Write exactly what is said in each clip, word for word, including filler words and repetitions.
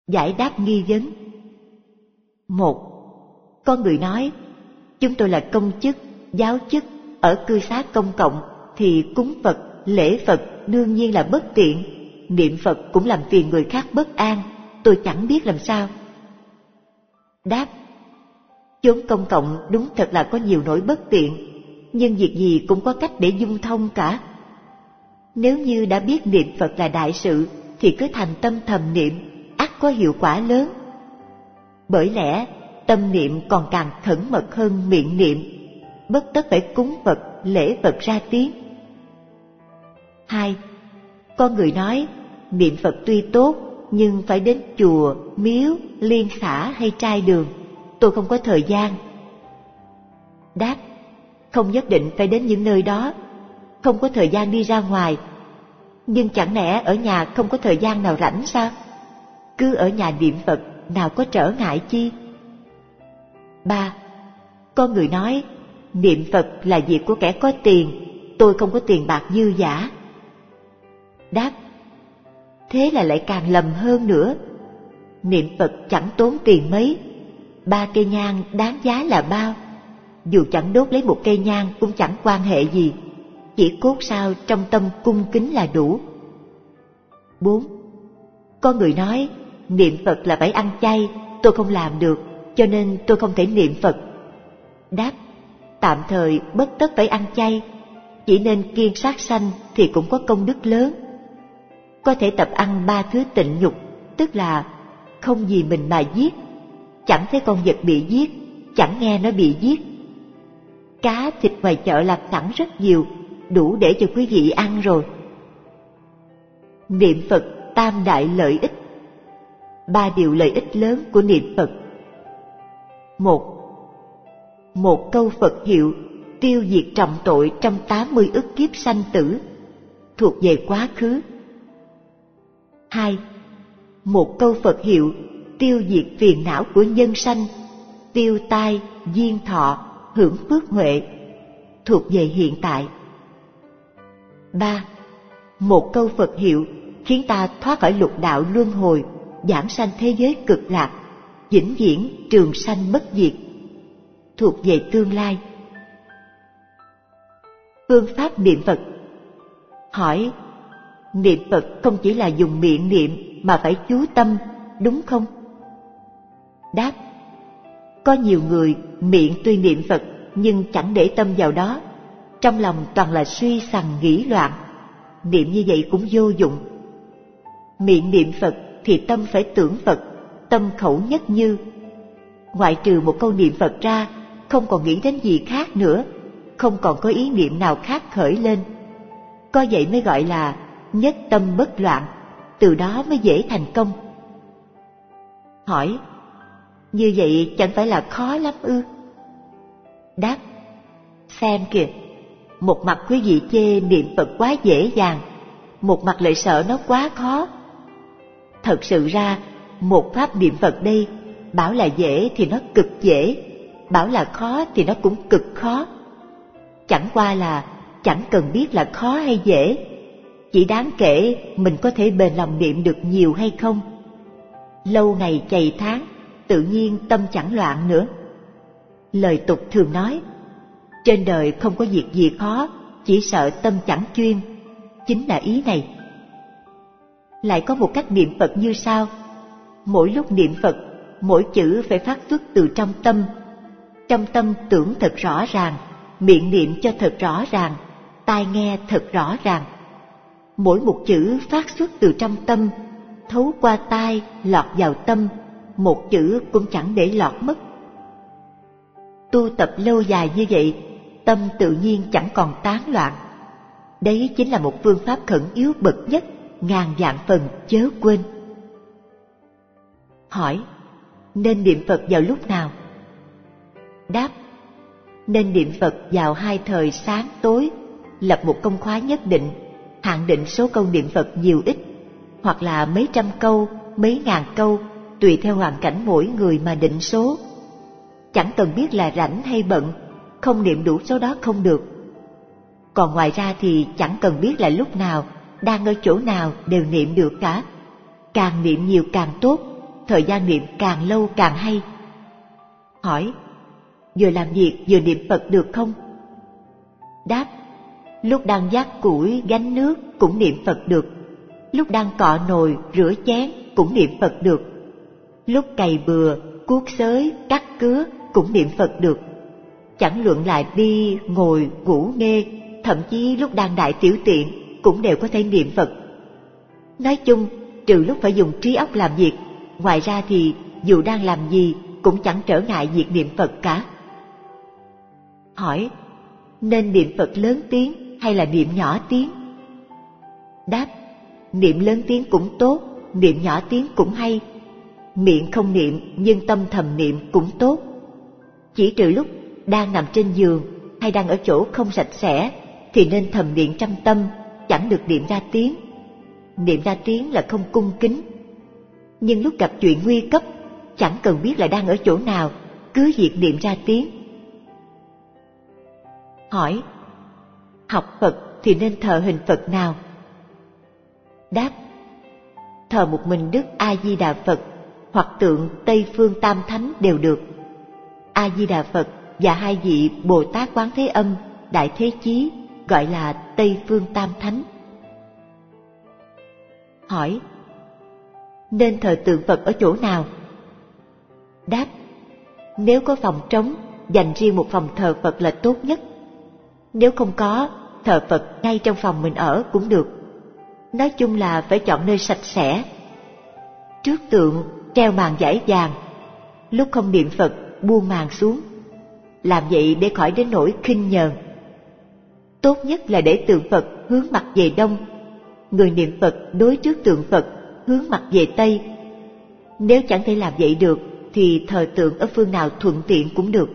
Giải đáp nghi vấn. Một. Có người nói, chúng tôi là công chức, giáo chức, ở cư xá công cộng thì cúng Phật, lễ Phật đương nhiên là bất tiện, niệm Phật cũng làm phiền người khác bất an, tôi chẳng biết làm sao. Đáp. Chốn công cộng đúng thật là có nhiều nỗi bất tiện, nhưng việc gì cũng có cách để dung thông cả. Nếu như đã biết niệm Phật là đại sự thì cứ thành tâm thầm niệm, ắt có hiệu quả lớn. Bởi lẽ tâm niệm còn càng khẩn mật hơn miệng niệm, bất tất phải cúng Phật, lễ Phật ra tiếng. Hai. Có người nói, niệm Phật tuy tốt, nhưng phải đến chùa, miếu, liên xã hay trai đường, tôi không có thời gian. Đáp. Không nhất định phải đến những nơi đó, không có thời gian đi ra ngoài. Nhưng chẳng lẽ ở nhà không có thời gian nào rảnh sao? Cứ ở nhà niệm Phật, nào có trở ngại chi. Ba. Có người nói, niệm Phật là việc của kẻ có tiền, tôi không có tiền bạc dư dả. Đáp. Thế là lại càng lầm hơn nữa. Niệm Phật chẳng tốn tiền mấy, ba cây nhang đáng giá là bao. Dù chẳng đốt lấy một cây nhang cũng chẳng quan hệ gì, chỉ cốt sao trong tâm cung kính là đủ. Bốn. Có người nói, niệm Phật là phải ăn chay, tôi không làm được, cho nên tôi không thể niệm Phật. Đáp. Tạm thời bất tất phải ăn chay, chỉ nên kiêng sát sanh thì cũng có công đức lớn. Có thể tập ăn ba thứ tịnh nhục, tức là không vì mình mà giết, chẳng thấy con vật bị giết, chẳng nghe nó bị giết. Cá thịt ngoài chợ làm sẵn rất nhiều, đủ để cho quý vị ăn rồi. Niệm Phật tam đại lợi ích. Ba điều lợi ích lớn của niệm Phật. Một. Một câu Phật hiệu tiêu diệt trọng tội trong tám mươi ức kiếp sanh tử, thuộc về quá khứ. Hai. Một câu Phật hiệu tiêu diệt phiền não của nhân sanh, tiêu tai, diên thọ, hưởng phước huệ, thuộc về hiện tại. Ba. Một câu Phật hiệu khiến ta thoát khỏi lục đạo luân hồi, giảng sanh thế giới cực lạc, vĩnh viễn trường sanh bất diệt, thuộc về tương lai. Phương pháp niệm Phật. Hỏi, niệm Phật không chỉ là dùng miệng niệm mà phải chú tâm, đúng không? Đáp. Có nhiều người miệng tuy niệm Phật nhưng chẳng để tâm vào đó, trong lòng toàn là suy sằng nghĩ loạn. Niệm như vậy cũng vô dụng. Miệng niệm Phật thì tâm phải tưởng Phật, tâm khẩu nhất như. Ngoại trừ một câu niệm Phật ra, không còn nghĩ đến gì khác nữa, không còn có ý niệm nào khác khởi lên. Có vậy mới gọi là nhất tâm bất loạn, từ đó mới dễ thành công. Hỏi, như vậy chẳng phải là khó lắm ư? Đáp. Xem kìa, một mặt quý vị chê niệm Phật quá dễ dàng, một mặt lại sợ nó quá khó. Thật sự ra, một pháp niệm Phật đây, bảo là dễ thì nó cực dễ, bảo là khó thì nó cũng cực khó. Chẳng qua là chẳng cần biết là khó hay dễ, chỉ đáng kể mình có thể bền lòng niệm được nhiều hay không. Lâu ngày chày tháng, tự nhiên tâm chẳng loạn nữa. Lời tục thường nói, trên đời không có việc gì khó, chỉ sợ tâm chẳng chuyên, chính là ý này. Lại có một cách niệm Phật như sau. Mỗi lúc niệm Phật, mỗi chữ phải phát xuất từ trong tâm. Trong tâm tưởng thật rõ ràng, miệng niệm cho thật rõ ràng, tai nghe thật rõ ràng. Mỗi một chữ phát xuất từ trong tâm, thấu qua tai, lọt vào tâm, một chữ cũng chẳng để lọt mất. Tu tập lâu dài như vậy, tâm tự nhiên chẳng còn tán loạn. Đấy chính là một phương pháp khẩn yếu bậc nhất, ngàn vạn phần chớ quên. Hỏi, nên niệm Phật vào lúc nào? Đáp, nên niệm Phật vào hai thời sáng tối, lập một công khóa nhất định, hạn định số câu niệm Phật nhiều ít, hoặc là mấy trăm câu, mấy ngàn câu, tùy theo hoàn cảnh mỗi người mà định số. Chẳng cần biết là rảnh hay bận, không niệm đủ số đó không được. Còn ngoài ra thì chẳng cần biết là lúc nào, đang ở chỗ nào đều niệm được cả. Càng niệm nhiều càng tốt, thời gian niệm càng lâu càng hay. Hỏi: vừa làm việc vừa niệm Phật được không? Đáp: lúc đang vác củi gánh nước cũng niệm Phật được, lúc đang cọ nồi rửa chén cũng niệm Phật được, lúc cày bừa cuốc xới cắt cứa cũng niệm Phật được. Chẳng luận là đi ngồi ngủ nghê, thậm chí lúc đang đại tiểu tiện cũng đều có thể niệm Phật. Nói chung, trừ lúc phải dùng trí óc làm việc, ngoài ra thì dù đang làm gì cũng chẳng trở ngại việc niệm Phật cả. Hỏi: nên niệm Phật lớn tiếng hay là niệm nhỏ tiếng? Đáp: niệm lớn tiếng cũng tốt, niệm nhỏ tiếng cũng hay. Miệng không niệm nhưng tâm thầm niệm cũng tốt. Chỉ trừ lúc đang nằm trên giường hay đang ở chỗ không sạch sẽ thì nên thầm niệm trong tâm, chẳng được niệm ra tiếng. Niệm ra tiếng là không cung kính. Nhưng lúc gặp chuyện nguy cấp, chẳng cần biết là đang ở chỗ nào, cứ việc niệm ra tiếng. Hỏi: học Phật thì nên thờ hình Phật nào? Đáp: thờ một mình Đức A Di Đà Phật hoặc tượng Tây Phương Tam Thánh đều được. A Di Đà Phật và hai vị Bồ Tát Quán Thế Âm, Đại Thế Chí gọi là Tây Phương Tam Thánh. Hỏi: nên thờ tượng Phật ở chỗ nào? Đáp: nếu có phòng trống, dành riêng một phòng thờ Phật là tốt nhất. Nếu không có, thờ Phật ngay trong phòng mình ở cũng được. Nói chung là phải chọn nơi sạch sẽ. Trước tượng treo màn vải vàng, lúc không niệm Phật buông màn xuống. Làm vậy để khỏi đến nỗi khinh nhờn. Tốt nhất là để tượng Phật hướng mặt về đông, người niệm Phật đối trước tượng Phật hướng mặt về tây. Nếu chẳng thể làm vậy được thì thờ tượng ở phương nào thuận tiện cũng được.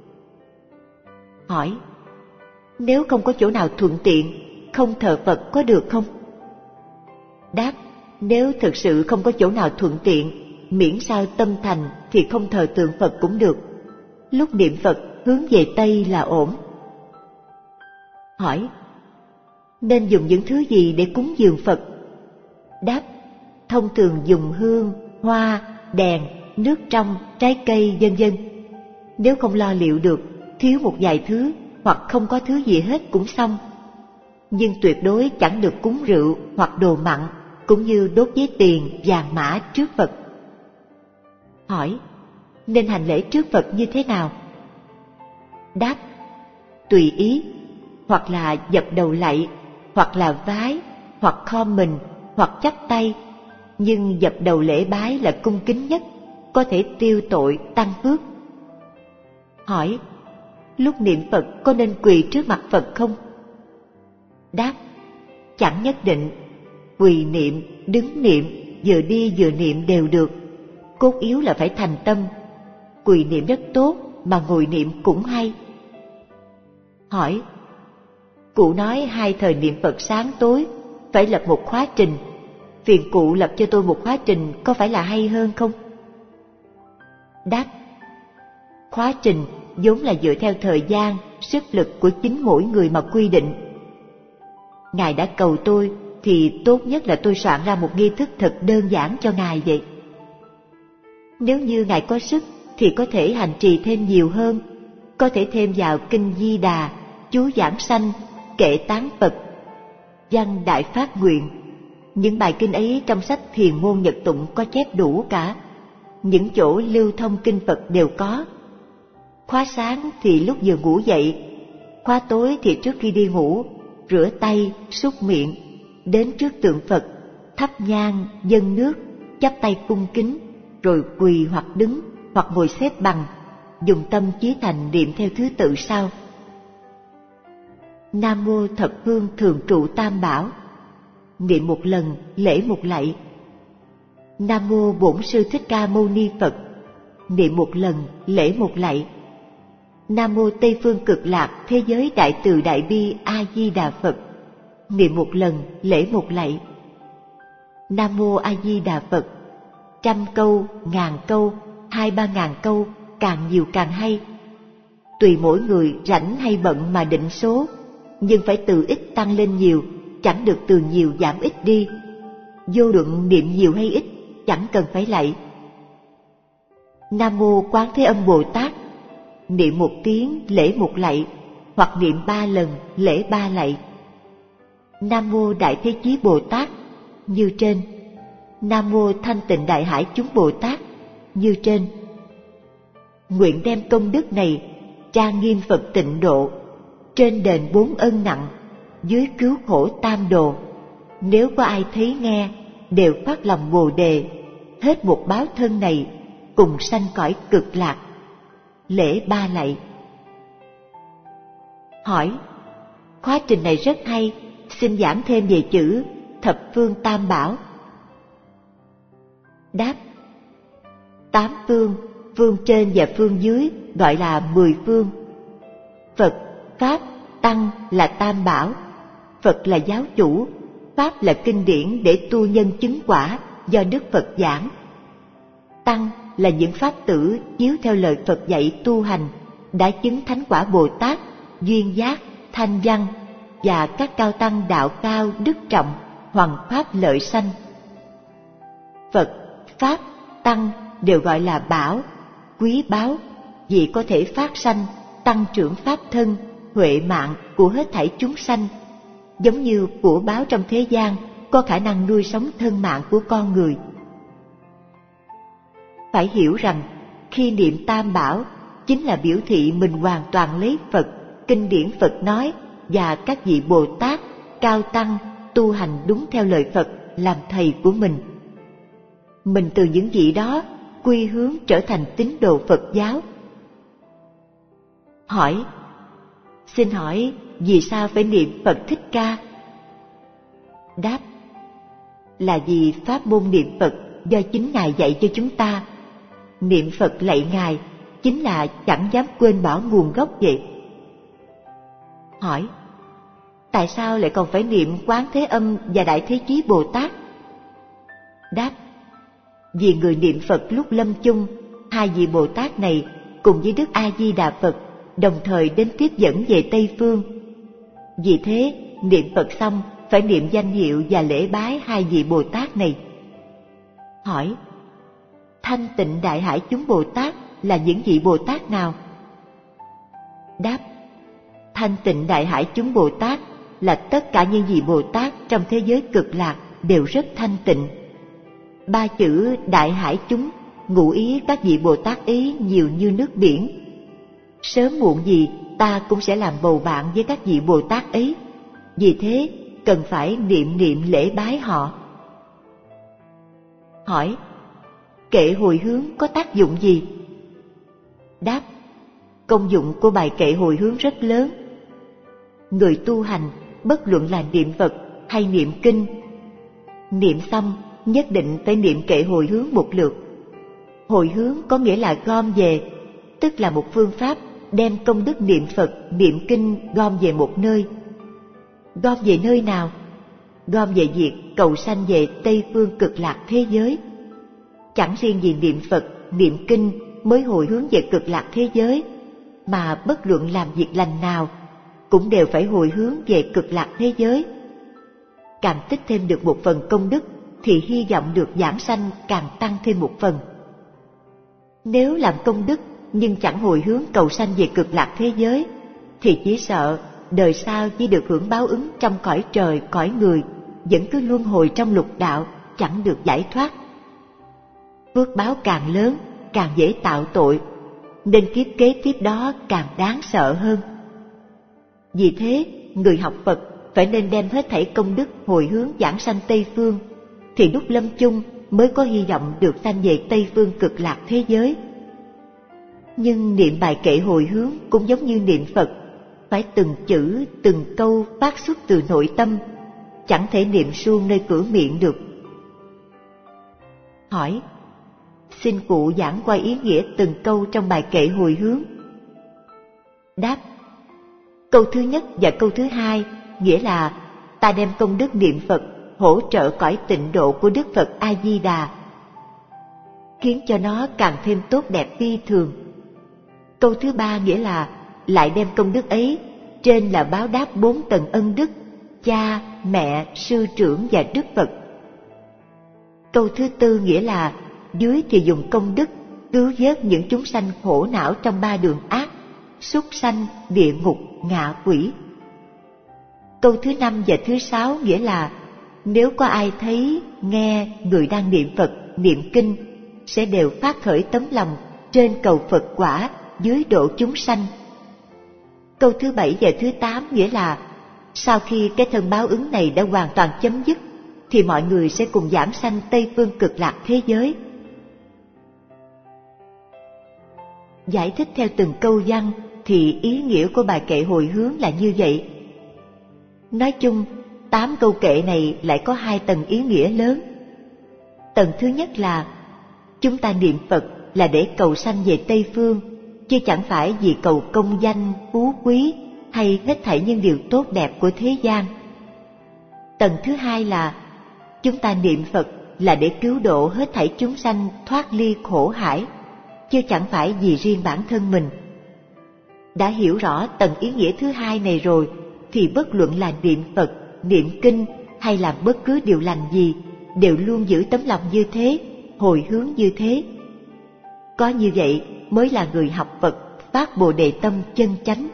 Hỏi: nếu không có chỗ nào thuận tiện, không thờ Phật có được không? Đáp: nếu thực sự không có chỗ nào thuận tiện, miễn sao tâm thành thì không thờ tượng Phật cũng được. Lúc niệm Phật hướng về tây là ổn. Hỏi: nên dùng những thứ gì để cúng dường Phật? Đáp: thông thường dùng hương, hoa, đèn, nước trong, trái cây vân vân. Nếu không lo liệu được, thiếu một vài thứ hoặc không có thứ gì hết cũng xong. Nhưng tuyệt đối chẳng được cúng rượu hoặc đồ mặn, cũng như đốt giấy tiền, vàng mã trước Phật. Hỏi: nên hành lễ trước Phật như thế nào? Đáp: tùy ý, hoặc là dập đầu lạy, hoặc là vái, hoặc khom mình, hoặc chắp tay. Nhưng dập đầu lễ bái là cung kính nhất, có thể tiêu tội tăng phước. Hỏi: lúc niệm Phật có nên quỳ trước mặt Phật không? Đáp: chẳng nhất định. Quỳ niệm, đứng niệm, vừa đi vừa niệm đều được. Cốt yếu là phải thành tâm. Quỳ niệm rất tốt, mà ngồi niệm cũng hay. Hỏi: cụ nói hai thời niệm Phật sáng tối, phải lập một khóa trình. Phiền cụ lập cho tôi một khóa trình có phải là hay hơn không? Đáp: khóa trình vốn là dựa theo thời gian, sức lực của chính mỗi người mà quy định. Ngài đã cầu tôi thì tốt nhất là tôi soạn ra một nghi thức thật đơn giản cho Ngài vậy. Nếu như Ngài có sức thì có thể hành trì thêm nhiều hơn, có thể thêm vào kinh Di Đà, chú giảng sanh, kệ tán Phật, văn đại phát nguyện. Những bài kinh ấy trong sách Thiền môn Nhật tụng có chép đủ cả. Những chỗ lưu thông kinh Phật đều có. Khóa sáng thì lúc vừa ngủ dậy, khóa tối thì trước khi đi ngủ, rửa tay, súc miệng, đến trước tượng Phật, thắp nhang, dâng nước, chắp tay cung kính, rồi quỳ hoặc đứng hoặc ngồi xếp bằng, dùng tâm chí thành niệm theo thứ tự sau: Nam mô Thập Phương Thường Trụ Tam Bảo, niệm một lần lễ một lạy. Nam mô Bổn Sư Thích Ca Mâu Ni Phật, niệm một lần lễ một lạy. Nam mô Tây Phương Cực Lạc Thế Giới Đại Từ Đại Bi A Di Đà Phật, niệm một lần lễ một lạy. Nam mô A Di Đà Phật, trăm câu, ngàn câu, hai ba ngàn câu, càng nhiều càng hay. Tùy mỗi người rảnh hay bận mà định số, nhưng phải từ ít tăng lên nhiều, chẳng được từ nhiều giảm ít đi. Vô luận niệm nhiều hay ít, chẳng cần phải lạy, Nam Mô Quán Thế Âm Bồ Tát, niệm một tiếng lễ một lạy, hoặc niệm ba lần lễ ba lạy. Nam Mô Đại Thế Chí Bồ Tát như trên. Nam Mô Thanh Tịnh Đại Hải Chúng Bồ Tát như trên. Nguyện đem công đức này trang nghiêm Phật Tịnh Độ, trên đền bốn ân nặng, dưới cứu khổ tam đồ. Nếu có ai thấy nghe, đều phát lòng Bồ Đề, hết một báo thân này, cùng sanh cõi cực lạc. Lễ ba lạy. Hỏi: khóa trình này rất hay, xin giảng thêm về chữ thập phương tam bảo. Đáp: tám phương, phương trên và phương dưới gọi là mười phương. Phật, Pháp, Tăng là tam bảo. Phật là giáo chủ, Pháp là kinh điển để tu nhân chứng quả do Đức Phật giảng. Tăng là những pháp tử chiếu theo lời Phật dạy tu hành, đã chứng thánh quả Bồ Tát, duyên giác, thanh văn và các cao tăng đạo cao đức trọng, hoằng pháp lợi sanh. Phật, Pháp, Tăng đều gọi là bảo, quý báu, vì có thể phát sanh, tăng trưởng pháp thân, huệ mạng của hết thảy chúng sanh, giống như của báo trong thế gian có khả năng nuôi sống thân mạng của con người. Phải hiểu rằng khi niệm tam bảo chính là biểu thị mình hoàn toàn lấy Phật, kinh điển Phật nói và các vị Bồ Tát, cao tăng tu hành đúng theo lời Phật làm thầy của mình. Mình từ những vị đó quy hướng trở thành tín đồ Phật giáo. Hỏi: xin hỏi vì sao phải niệm Phật Thích Ca? Đáp: là vì pháp môn niệm Phật do chính Ngài dạy cho chúng ta. Niệm Phật lạy Ngài chính là chẳng dám quên bỏ nguồn gốc vậy. Hỏi: tại sao lại còn phải niệm Quán Thế Âm và Đại Thế Chí Bồ Tát? Đáp: vì người niệm Phật lúc lâm chung, hai vị Bồ Tát này cùng với Đức A Di Đà Phật đồng thời đến tiếp dẫn về Tây Phương. Vì thế niệm Phật xong phải niệm danh hiệu và lễ bái hai vị Bồ Tát này. Hỏi: Thanh Tịnh Đại Hải Chúng Bồ Tát là những vị Bồ Tát nào? Đáp: Thanh Tịnh Đại Hải Chúng Bồ Tát là tất cả những vị Bồ Tát trong thế giới cực lạc đều rất thanh tịnh. Ba chữ Đại Hải Chúng ngụ ý các vị Bồ Tát ấy nhiều như nước biển. Sớm muộn gì ta cũng sẽ làm bầu bạn với các vị Bồ Tát ấy, vì thế cần phải niệm niệm lễ bái họ. Hỏi: kệ hồi hướng có tác dụng gì? Đáp: công dụng của bài kệ hồi hướng rất lớn. Người tu hành bất luận là niệm Phật hay niệm kinh, niệm xong nhất định phải niệm kệ hồi hướng một lượt. Hồi hướng có nghĩa là gom về, tức là một phương pháp đem công đức niệm Phật, niệm kinh gom về một nơi. Gom về nơi nào? Gom về việc cầu sanh về Tây Phương cực lạc thế giới. Chẳng riêng gì niệm Phật, niệm kinh mới hồi hướng về cực lạc thế giới, mà bất luận làm việc lành nào cũng đều phải hồi hướng về cực lạc thế giới. Càng tích thêm được một phần công đức thì hy vọng được giảng sanh càng tăng thêm một phần. Nếu làm công đức nhưng chẳng hồi hướng cầu sanh về cực lạc thế giới thì chỉ sợ đời sau chỉ được hưởng báo ứng trong cõi trời cõi người, vẫn cứ luân hồi trong lục đạo, chẳng được giải thoát. Phước báo càng lớn càng dễ tạo tội, nên kiếp kế tiếp đó càng đáng sợ hơn. Vì thế người học Phật phải nên đem hết thảy công đức hồi hướng giảng sanh Tây Phương, thì lúc lâm chung mới có hy vọng được sanh về Tây Phương cực lạc thế giới. Nhưng niệm bài kệ hồi hướng cũng giống như niệm Phật, phải từng chữ từng câu phát xuất từ nội tâm, chẳng thể niệm suông nơi cửa miệng được. Hỏi: xin cụ giảng qua ý nghĩa từng câu trong bài kệ hồi hướng. Đáp: câu thứ nhất và câu thứ hai nghĩa là ta đem công đức niệm Phật hỗ trợ cõi tịnh độ của Đức Phật A Di Đà, khiến cho nó càng thêm tốt đẹp phi thường. Câu thứ ba nghĩa là lại đem công đức ấy trên là báo đáp bốn tầng ân đức cha, mẹ, sư trưởng và Đức Phật. Câu thứ tư nghĩa là dưới thì dùng công đức cứu vớt những chúng sanh khổ não trong ba đường ác, súc sanh, địa ngục, ngạ quỷ. Câu thứ năm và thứ sáu nghĩa là nếu có ai thấy, nghe người đang niệm Phật, niệm kinh, sẽ đều phát khởi tấm lòng trên cầu Phật quả, dưới độ chúng sanh. Câu thứ bảy và thứ tám nghĩa là sau khi cái thân báo ứng này đã hoàn toàn chấm dứt, thì mọi người sẽ cùng giảng sanh Tây Phương Cực Lạc thế giới. Giải thích theo từng câu văn thì ý nghĩa của bài kệ hồi hướng là như vậy. Nói chung, tám câu kệ này lại có hai tầng ý nghĩa lớn. Tầng thứ nhất là chúng ta niệm Phật là để cầu sanh về Tây Phương, chứ chẳng phải vì cầu công danh, phú quý hay hết thảy những điều tốt đẹp của thế gian. Tầng thứ hai là chúng ta niệm Phật là để cứu độ hết thảy chúng sanh thoát ly khổ hải, chứ chẳng phải vì riêng bản thân mình. Đã hiểu rõ tầng ý nghĩa thứ hai này rồi, thì bất luận là niệm Phật, niệm kinh hay làm bất cứ điều lành gì, đều luôn giữ tấm lòng như thế, hồi hướng như thế. Có như vậy mới là người học Phật, phát Bồ Đề tâm chân chánh.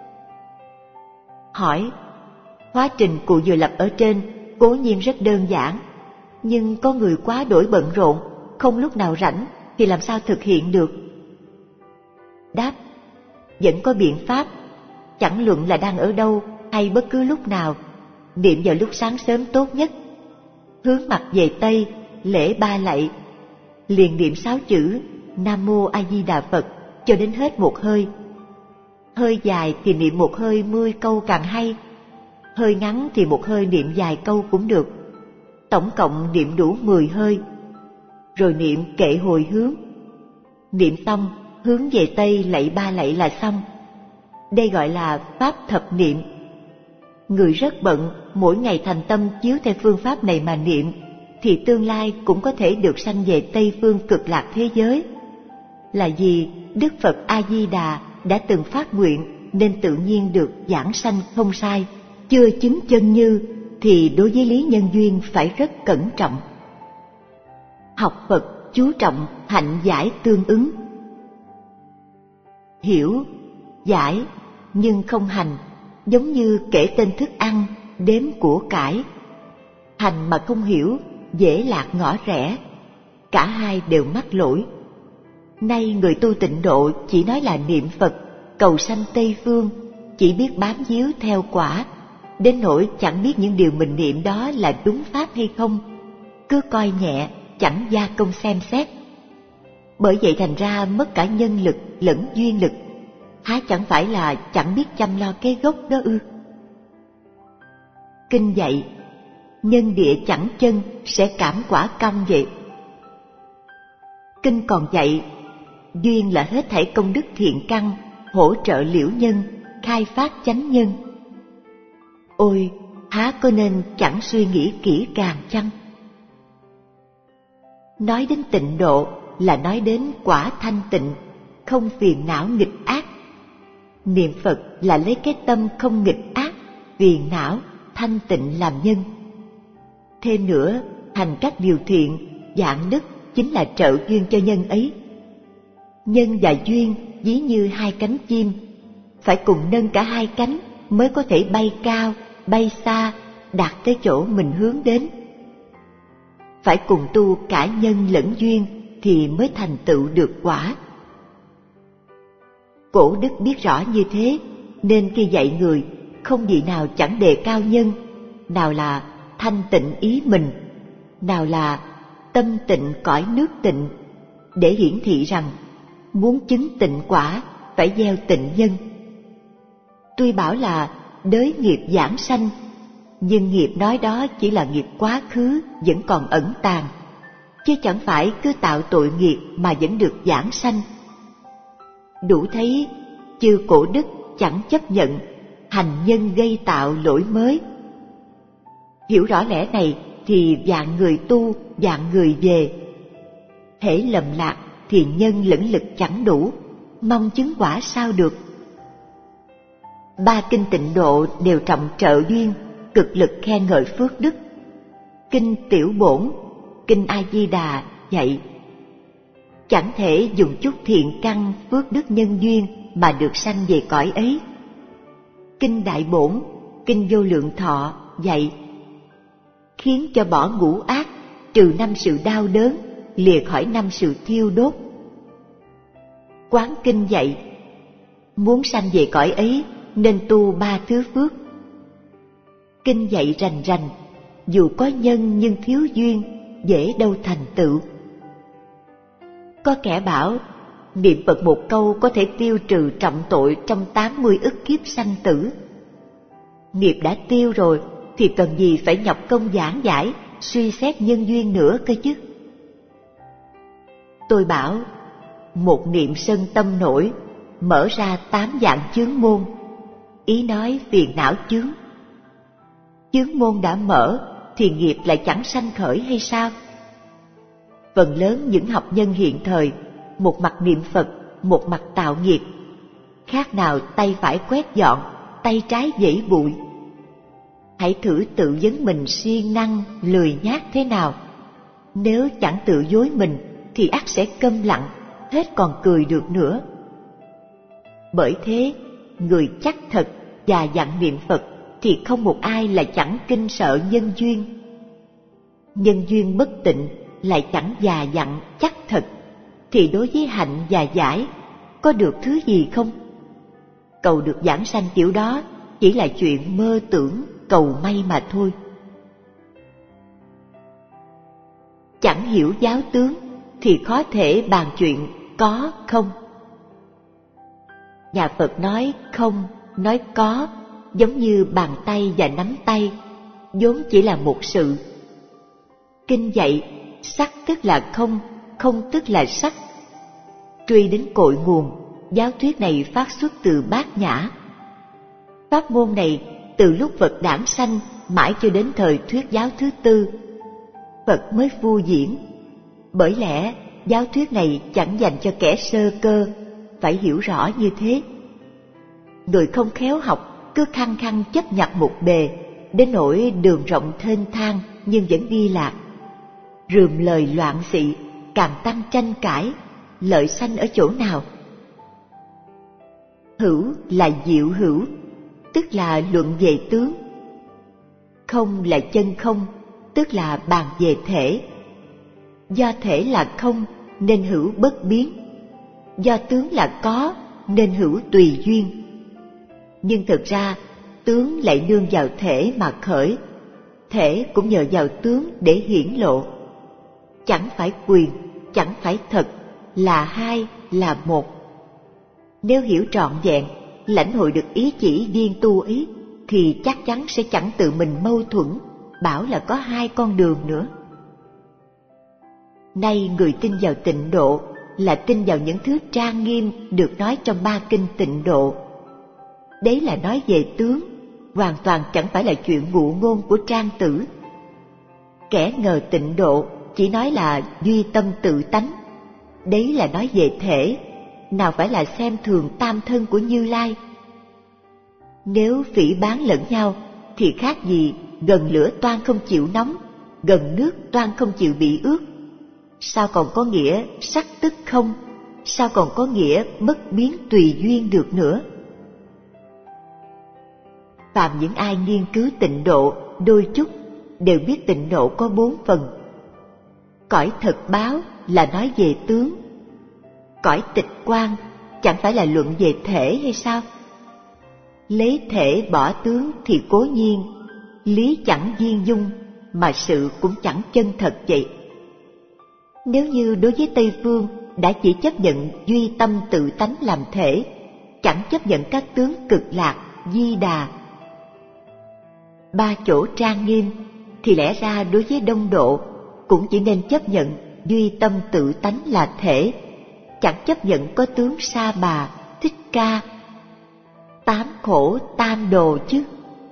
Hỏi, hóa trình cụ vừa lập ở trên cố nhiên rất đơn giản, nhưng có người quá đổi bận rộn, không lúc nào rảnh thì làm sao thực hiện được? Đáp, vẫn có biện pháp, chẳng luận là đang ở đâu hay bất cứ lúc nào, niệm vào lúc sáng sớm tốt nhất. Hướng mặt về Tây, lễ ba lạy, liền niệm sáu chữ Nam Mô A Di Đà Phật cho đến hết một hơi. Hơi dài thì niệm một hơi mười câu càng hay, hơi ngắn thì một hơi niệm vài câu cũng được. Tổng cộng niệm đủ mười hơi, rồi niệm kệ hồi hướng. Niệm xong, hướng về Tây lạy ba lạy là xong. Đây gọi là pháp thập niệm. Người rất bận, mỗi ngày thành tâm chiếu theo phương pháp này mà niệm, thì tương lai cũng có thể được sanh về Tây Phương Cực Lạc thế giới. Là vì Đức Phật A-di-đà đã từng phát nguyện nên tự nhiên được giảng sanh không sai. Chưa chứng chân như thì đối với lý nhân duyên phải rất cẩn trọng. Học Phật chú trọng hạnh giải tương ứng. Hiểu, giải nhưng không hành, giống như kể tên thức ăn, đếm của cải. Hành mà không hiểu, dễ lạc ngõ rẽ, cả hai đều mắc lỗi. Nay người tu tịnh độ chỉ nói là niệm Phật, cầu sanh Tây Phương, chỉ biết bám víu theo quả, đến nỗi chẳng biết những điều mình niệm đó là đúng pháp hay không, cứ coi nhẹ, chẳng gia công xem xét. Bởi vậy thành ra mất cả nhân lực lẫn duyên lực, há chẳng phải là chẳng biết chăm lo cái gốc đó ư? Kinh dạy, nhân địa chẳng chân sẽ cảm quả cong vậy. Kinh còn dạy, duyên là hết thảy công đức thiện căn, hỗ trợ liễu nhân, khai phát chánh nhân. Ôi, há có nên chẳng suy nghĩ kỹ càng chăng? Nói đến tịnh độ là nói đến quả thanh tịnh, không phiền não nghịch ác. Niệm Phật là lấy cái tâm không nghịch ác, phiền não, thanh tịnh làm nhân. Thêm nữa, hành các điều thiện, dạng đức chính là trợ duyên cho nhân ấy. Nhân và duyên ví như hai cánh chim, phải cùng nâng cả hai cánh mới có thể bay cao, bay xa, đạt tới chỗ mình hướng đến. Phải cùng tu cả nhân lẫn duyên thì mới thành tựu được quả. Cổ đức biết rõ như thế, nên khi dạy người, không gì nào chẳng đề cao nhân, nào là thanh tịnh ý mình, nào là tâm tịnh cõi nước tịnh, để hiển thị rằng muốn chứng tịnh quả phải gieo tịnh nhân. Tuy bảo là đới nghiệp giảng sanh, nhưng nghiệp nói đó chỉ là nghiệp quá khứ vẫn còn ẩn tàng, chứ chẳng phải cứ tạo tội nghiệp mà vẫn được giảng sanh. Đủ thấy chư cổ đức chẳng chấp nhận hành nhân gây tạo lỗi mới. Hiểu rõ lẽ này thì vạn người tu, vạn người về. Hễ lầm lạc thì nhân lẫn lực chẳng đủ, mong chứng quả sao được. Ba kinh tịnh độ đều trọng trợ duyên, cực lực khen ngợi phước đức. Kinh Tiểu Bổn, kinh A Di Đà dạy: chẳng thể dùng chút thiện căn phước đức nhân duyên mà được sanh về cõi ấy. Kinh Đại Bổn, Kinh Vô Lượng Thọ dạy khiến cho bỏ ngũ ác, trừ năm sự đau đớn, lìa khỏi năm sự thiêu đốt. Quán Kinh dạy muốn sanh về cõi ấy nên tu ba thứ phước. Kinh dạy rành rành, dù có nhân nhưng thiếu duyên, dễ đâu thành tựu. Có kẻ bảo niệm Phật một câu có thể tiêu trừ trọng tội trong tám mươi ức kiếp sanh tử. Nghiệp đã tiêu rồi thì cần gì phải nhọc công giảng giải, suy xét nhân duyên nữa cơ chứ. Tôi bảo một niệm sân tâm nổi, mở ra tám dạng chướng môn. Ý nói phiền não chướng. Chướng môn đã mở thì nghiệp lại chẳng sanh khởi hay sao? Phần lớn những học nhân hiện thời, một mặt niệm Phật, một mặt tạo nghiệp, khác nào tay phải quét dọn, tay trái dãy bụi. Hãy thử tự vấn mình siêng năng, lười nhác thế nào. Nếu chẳng tự dối mình thì ắt sẽ câm lặng, hết còn cười được nữa. Bởi thế, người chắc thật và dặn niệm Phật thì không một ai là chẳng kinh sợ nhân duyên. Nhân duyên bất tịnh lại chẳng già dặn chắc thật, thì đối với hạnh và giải có được thứ gì không? Cầu được giảng sanh kiểu đó chỉ là chuyện mơ tưởng, cầu may mà thôi. Chẳng hiểu giáo tướng thì khó thể bàn chuyện có không. Nhà Phật nói không, nói có, giống như bàn tay và nắm tay, vốn chỉ là một sự. Kinh dạy sắc tức là không, không tức là sắc. Truy đến cội nguồn, giáo thuyết này phát xuất từ Bát Nhã. Pháp môn này từ lúc Phật đản sanh mãi cho đến thời thuyết giáo thứ tư, Phật mới phô diễn. Bởi lẽ giáo thuyết này chẳng dành cho kẻ sơ cơ, phải hiểu rõ như thế. Người không khéo học cứ khăng khăng chấp nhặt một bề, đến nỗi đường rộng thênh thang nhưng vẫn đi lạc. Rườm lời loạn xị, càng tăng tranh cãi, lợi sanh ở chỗ nào? Hữu là diệu hữu, tức là luận về tướng. Không là chân không, tức là bàn về thể. Do thể là không nên hữu bất biến, do tướng là có nên hữu tùy duyên. Nhưng thực ra tướng lại nương vào thể mà khởi, thể cũng nhờ vào tướng để hiển lộ. Chẳng phải quyền, chẳng phải thật, là hai, là một. Nếu hiểu trọn vẹn, lãnh hội được ý chỉ viên tu ấy, thì chắc chắn sẽ chẳng tự mình mâu thuẫn, bảo là có hai con đường nữa. Nay người tin vào tịnh độ là tin vào những thứ trang nghiêm được nói trong ba kinh tịnh độ. Đấy là nói về tướng, hoàn toàn chẳng phải là chuyện ngụ ngôn của trang tử. Kẻ ngờ tịnh độ chỉ nói là duy tâm tự tánh, đấy là nói về thể, nào phải là xem thường tam thân của Như Lai. Nếu phỉ báng lẫn nhau thì khác gì gần lửa toan không chịu nóng, gần nước toan không chịu bị ướt. Sao còn có nghĩa sắc tức không, sao còn có nghĩa bất biến tùy duyên được nữa? Phàm những ai nghiên cứu tịnh độ đôi chút đều biết tịnh độ có bốn phần. Cõi thật báo là nói về tướng, cõi tịch quan chẳng phải là luận về thể hay sao? Lấy thể bỏ tướng thì cố nhiên lý chẳng viên dung, mà sự cũng chẳng chân thật vậy. Nếu như đối với Tây Phương đã chỉ chấp nhận duy tâm tự tánh làm thể, chẳng chấp nhận các tướng cực lạc, di đà, ba chỗ trang nghiêm, thì lẽ ra đối với Đông Độ cũng chỉ nên chấp nhận duy tâm tự tánh là thể, chẳng chấp nhận có tướng Sa Bà, Thích Ca, tám khổ tam đồ chứ.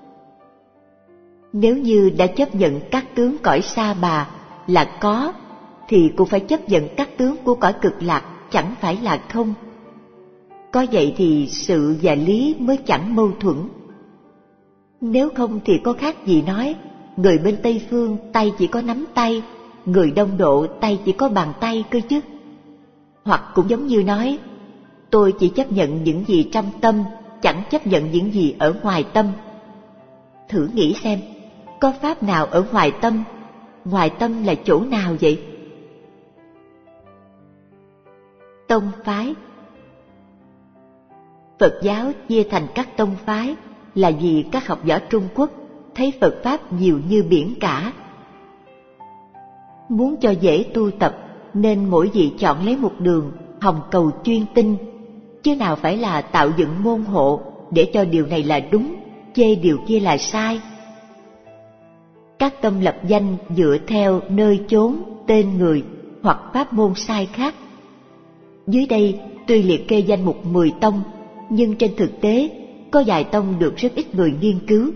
Nếu như đã chấp nhận các tướng cõi Sa Bà là có, thì cũng phải chấp nhận các tướng của cõi cực lạc chẳng phải là không. Có vậy thì sự và lý mới chẳng mâu thuẫn. Nếu không thì có khác gì nói người bên Tây Phương tay chỉ có nắm tay, người Đông Độ tay chỉ có bàn tay cơ chứ. Hoặc cũng giống như nói, tôi chỉ chấp nhận những gì trong tâm, chẳng chấp nhận những gì ở ngoài tâm. Thử nghĩ xem, có pháp nào ở ngoài tâm? Ngoài tâm là chỗ nào vậy? Tông phái. Phật giáo chia thành các tông phái là vì các học giả Trung Quốc thấy Phật Pháp nhiều như biển cả. Muốn cho dễ tu tập nên mỗi vị chọn lấy một đường hồng cầu chuyên tinh, chứ nào phải là tạo dựng môn hộ để cho điều này là đúng, chê điều kia là sai. Các tông lập danh dựa theo nơi chốn, tên người hoặc pháp môn sai khác. Dưới đây tuy liệt kê danh mục mười tông, nhưng trên thực tế có vài tông được rất ít người nghiên cứu.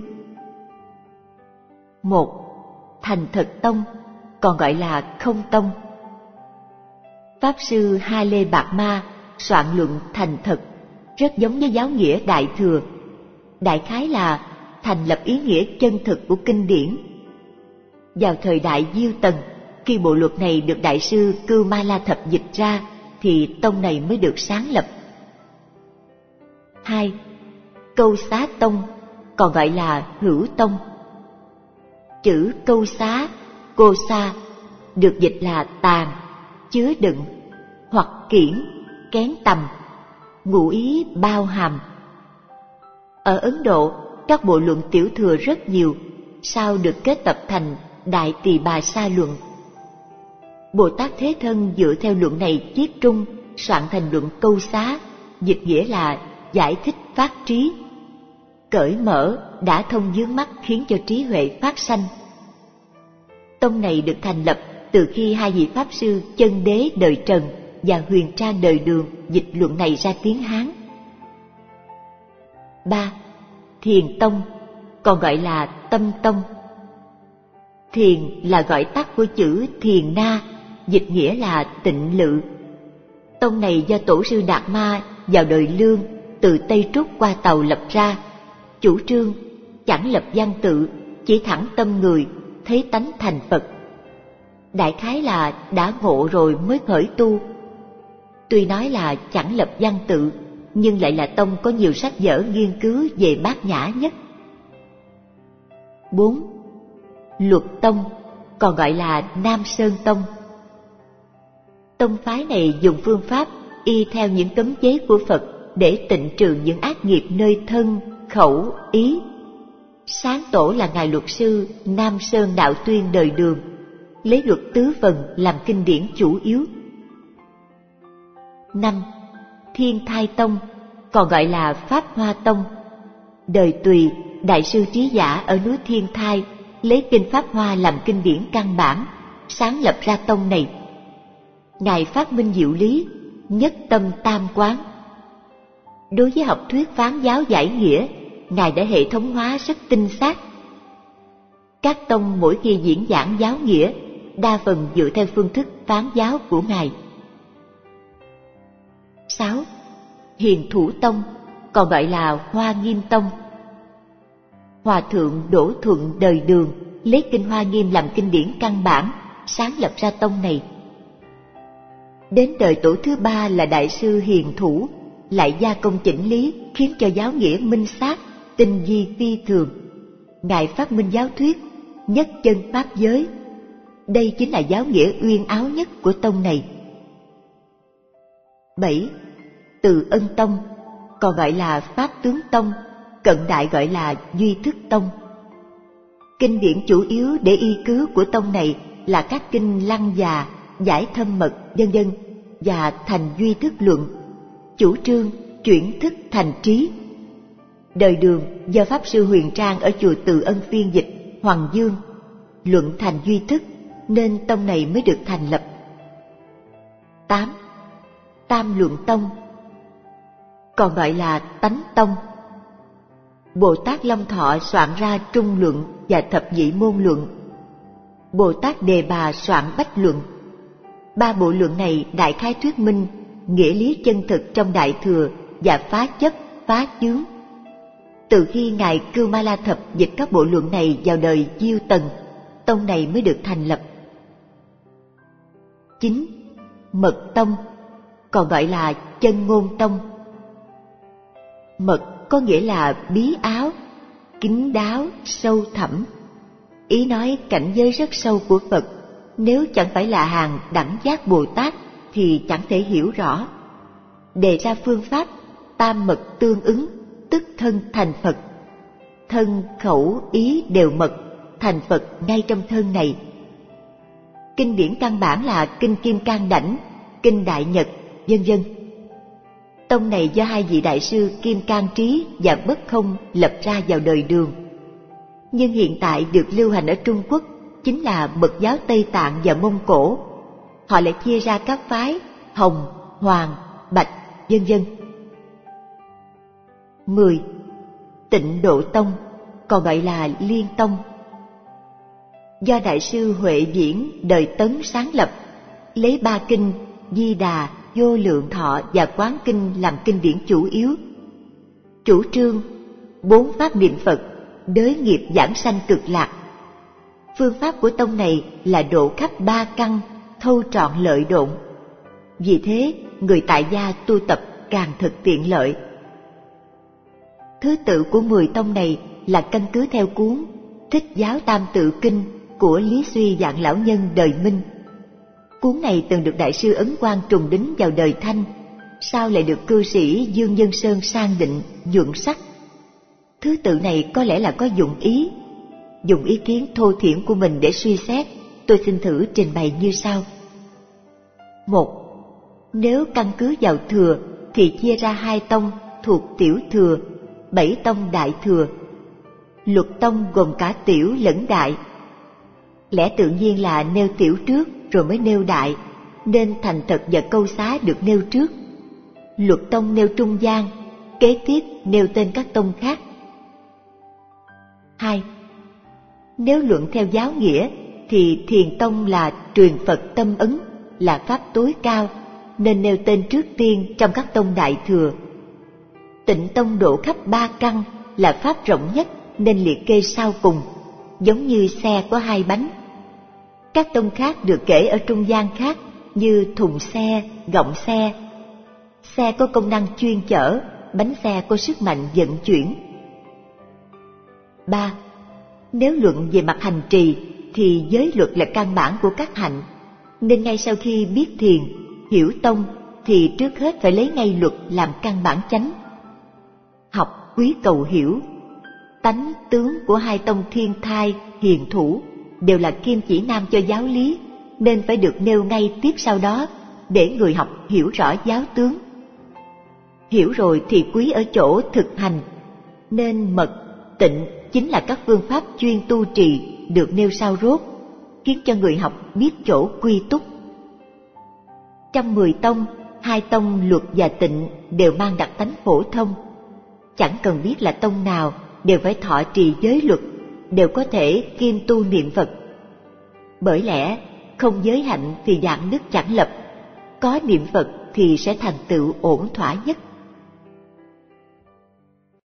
Một. Thành Thật Tông, còn gọi là Không Tông. Pháp sư Ha Lê Bạc Ma soạn luận Thành Thật, rất giống với giáo nghĩa Đại Thừa. Đại khái là thành lập ý nghĩa chân thực của kinh điển. Vào thời đại Diêu Tần, khi bộ luật này được Đại sư Cưu Ma La Thập dịch ra, thì tông này mới được sáng lập. Hai. Câu Xá Tông, còn gọi là Hữu Tông. Chữ câu xá, cô sa, được dịch là tàn, chứa đựng, hoặc kiển, kén tầm, ngụ ý bao hàm. Ở Ấn Độ, các bộ luận tiểu thừa rất nhiều, sau được kết tập thành Đại Tỳ Bà Sa Luận. Bồ Tát Thế Thân dựa theo luận này chiết trung, soạn thành luận Câu Xá, dịch nghĩa là giải thích phát trí. Cởi mở, đã thông vướng mắc khiến cho trí huệ phát sanh. Tông này được thành lập từ khi hai vị Pháp sư Chân Đế đời Trần và Huyền Trang đời Đường dịch luận này ra tiếng Hán. Ba. Thiền Tông, còn gọi là Tâm Tông. Thiền là gọi tắt của chữ Thiền Na, dịch nghĩa là tịnh lự. Tông này do tổ sư Đạt Ma vào đời Lương từ Tây Trúc qua Tàu lập ra, chủ trương chẳng lập văn tự, chỉ thẳng tâm người, thấy tánh thành Phật. Đại khái là đã ngộ rồi mới khởi tu. Tuy nói là chẳng lập văn tự, nhưng lại là tông có nhiều sách vở nghiên cứu về bát nhã nhất. Bốn. Luật Tông, còn gọi là Nam Sơn Tông. Tông phái này dùng phương pháp y theo những cấm chế của Phật để tịnh trừ những ác nghiệp nơi thân, khẩu, ý. Sáng tổ là ngài luật sư Nam Sơn Đạo Tuyên đời Đường, lấy luật tứ phần làm kinh điển chủ yếu. Năm. Thiên Thai Tông, còn gọi là Pháp Hoa Tông. Đời Tùy, đại sư Trí Giả ở núi Thiên Thai lấy kinh Pháp Hoa làm kinh điển căn bản, sáng lập ra tông này. Ngài phát minh diệu lý, nhất tâm tam quán. Đối với học thuyết phán giáo giải nghĩa, Ngài đã hệ thống hóa rất tinh xác. Các tông mỗi khi diễn giảng giáo nghĩa, đa phần dựa theo phương thức phán giáo của Ngài. Sáu. Hiền Thủ Tông, còn gọi là Hoa Nghiêm Tông. Hòa thượng Đỗ Thuận đời Đường lấy kinh Hoa Nghiêm làm kinh điển căn bản, sáng lập ra tông này. Đến đời tổ thứ ba là đại sư Hiền Thủ, lại gia công chỉnh lý khiến cho giáo nghĩa minh xác, tinh vi phi thường. Ngài phát minh giáo thuyết nhất chân pháp giới. Đây chính là giáo nghĩa uyên áo nhất của tông này. Bảy. Từ Ân Tông, còn gọi là Pháp Tướng Tông, cận đại gọi là Duy Thức Tông. Kinh điển chủ yếu để y cứ của tông này là các kinh Lăng Già, Giải Thâm Mật, vân vân và Thành Duy Thức Luận, chủ trương chuyển thức thành trí. Đời Đường do Pháp sư Huyền Trang ở chùa Từ Ân phiên dịch, Hoàng Dương, luận thành duy thức, nên tông này mới được thành lập. Tám. Tam Luận Tông, còn gọi là Tánh Tông. Bồ Tát Long Thọ soạn ra Trung Luận và Thập Nhị Môn Luận. Bồ Tát Đề Bà soạn Bách Luận. Ba bộ luận này đại khái thuyết minh nghĩa lý chân thực trong Đại Thừa và phá chấp, phá chướng. Từ khi ngài Cưu Ma La Thập dịch các bộ luận này vào đời Diêu Tần, tông này mới được thành lập. Chín. Mật Tông, còn gọi là Chân Ngôn Tông. Mật có nghĩa là bí áo, kín đáo, sâu thẳm. Ý nói cảnh giới rất sâu của Phật, nếu chẳng phải là hàng đẳng giác Bồ Tát thì chẳng thể hiểu rõ. Đề ra phương pháp tam mật tương ứng, tức thân thành Phật. Thân, khẩu, ý đều mật, thành Phật ngay trong thân này. Kinh điển căn bản là Kinh Kim Cang Đảnh, Kinh Đại Nhật, vân vân. Tông này do hai vị đại sư Kim Cang Trí và Bất Không lập ra vào đời Đường. Nhưng hiện tại được lưu hành ở Trung Quốc chính là mật giáo Tây Tạng và Mông Cổ. Họ lại chia ra các phái Hồng, Hoàng, Bạch, vân vân. mười. Tịnh Độ Tông, còn gọi là Liên Tông. Do Đại sư Huệ Viễn đời Tấn sáng lập, lấy ba kinh Di Đà, Vô Lượng Thọ và Quán Kinh làm kinh điển chủ yếu. Chủ trương bốn pháp niệm Phật, đới nghiệp giảng sanh cực lạc. Phương pháp của tông này là độ khắp ba căn, thâu trọn lợi độn. Vì thế, người tại gia tu tập càng thật tiện lợi. Thứ tự của mười tông này là căn cứ theo cuốn Thích Giáo Tam Tự Kinh của Lý Suy Vạn Lão Nhân đời Minh. Cuốn này từng được Đại sư Ấn Quang trùng đính vào đời Thanh, sau lại được cư sĩ Dương Nhân Sơn sang định, nhuận sắc. Thứ tự này có lẽ là có dụng ý. Dùng ý kiến thô thiển của mình để suy xét, tôi xin thử trình bày như sau. Một. Nếu căn cứ vào thừa thì chia ra hai tông thuộc tiểu thừa, bảy tông đại thừa. Luật tông gồm cả tiểu lẫn đại. Lẽ tự nhiên là nêu tiểu trước rồi mới nêu đại, nên thành thật và câu xá được nêu trước. Luật tông nêu trung gian, kế tiếp nêu tên các tông khác. Hai. Nếu luận theo giáo nghĩa thì Thiền Tông là truyền Phật tâm ấn, là pháp tối cao, nên nêu tên trước tiên trong các tông đại thừa. Tịnh Tông độ khắp ba căn, là pháp rộng nhất nên liệt kê sau cùng, giống như xe có hai bánh. Các tông khác được kể ở trung gian khác như thùng xe, gọng xe. Xe có công năng chuyên chở, bánh xe có sức mạnh vận chuyển. Ba. Nếu luận về mặt hành trì thì giới luật là căn bản của các hạnh, nên ngay sau khi biết thiền, hiểu tông thì trước hết phải lấy ngay luật làm căn bản chánh. Học quý cầu hiểu. Tánh tướng của hai tông Thiên Thai, Hiền Thủ đều là kim chỉ nam cho giáo lý, nên phải được nêu ngay tiếp sau đó để người học hiểu rõ giáo tướng. Hiểu rồi thì quý ở chỗ thực hành, nên mật, tịnh chính là các phương pháp chuyên tu trì được nêu sau rốt, khiến cho người học biết chỗ quy túc. Trong mười tông, hai tông luật và tịnh đều mang đặc tánh phổ thông. Chẳng cần biết là tông nào đều phải thọ trì giới luật, đều có thể kiêm tu niệm Phật. Bởi lẽ không giới hạnh thì dạng đức chẳng lập, có niệm Phật thì sẽ thành tựu ổn thỏa nhất.